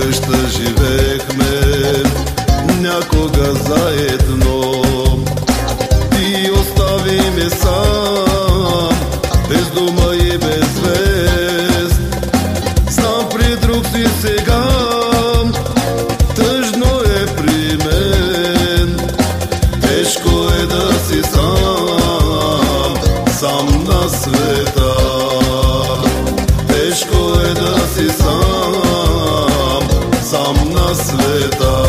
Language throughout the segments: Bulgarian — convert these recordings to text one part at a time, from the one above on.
къща живеехме някога заедно. Ти остави ме сам, без дума и без вест. Знам при друг си сега, тъжно е при мен. Тежко е да си сам, сам на света. Тежко е да си сам, сам на света.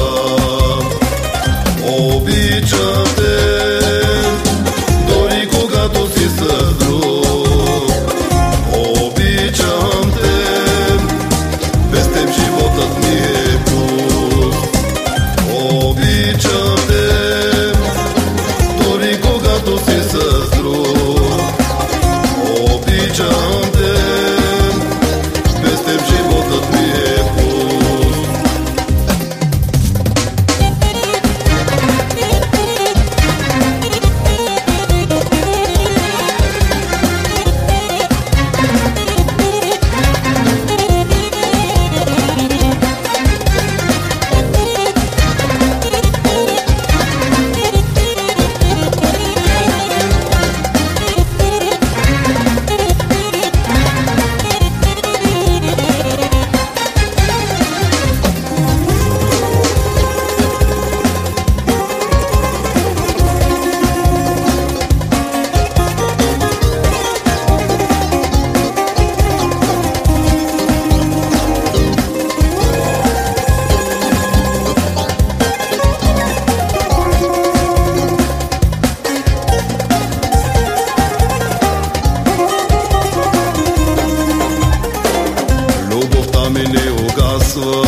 Обичам те, дори когато си с друг. Обичам те, без теб животът ми е пуст. Обичам те, дори когато си с друг. Обичам те, без теб животът ми е пуст. Любовта ми не угасва,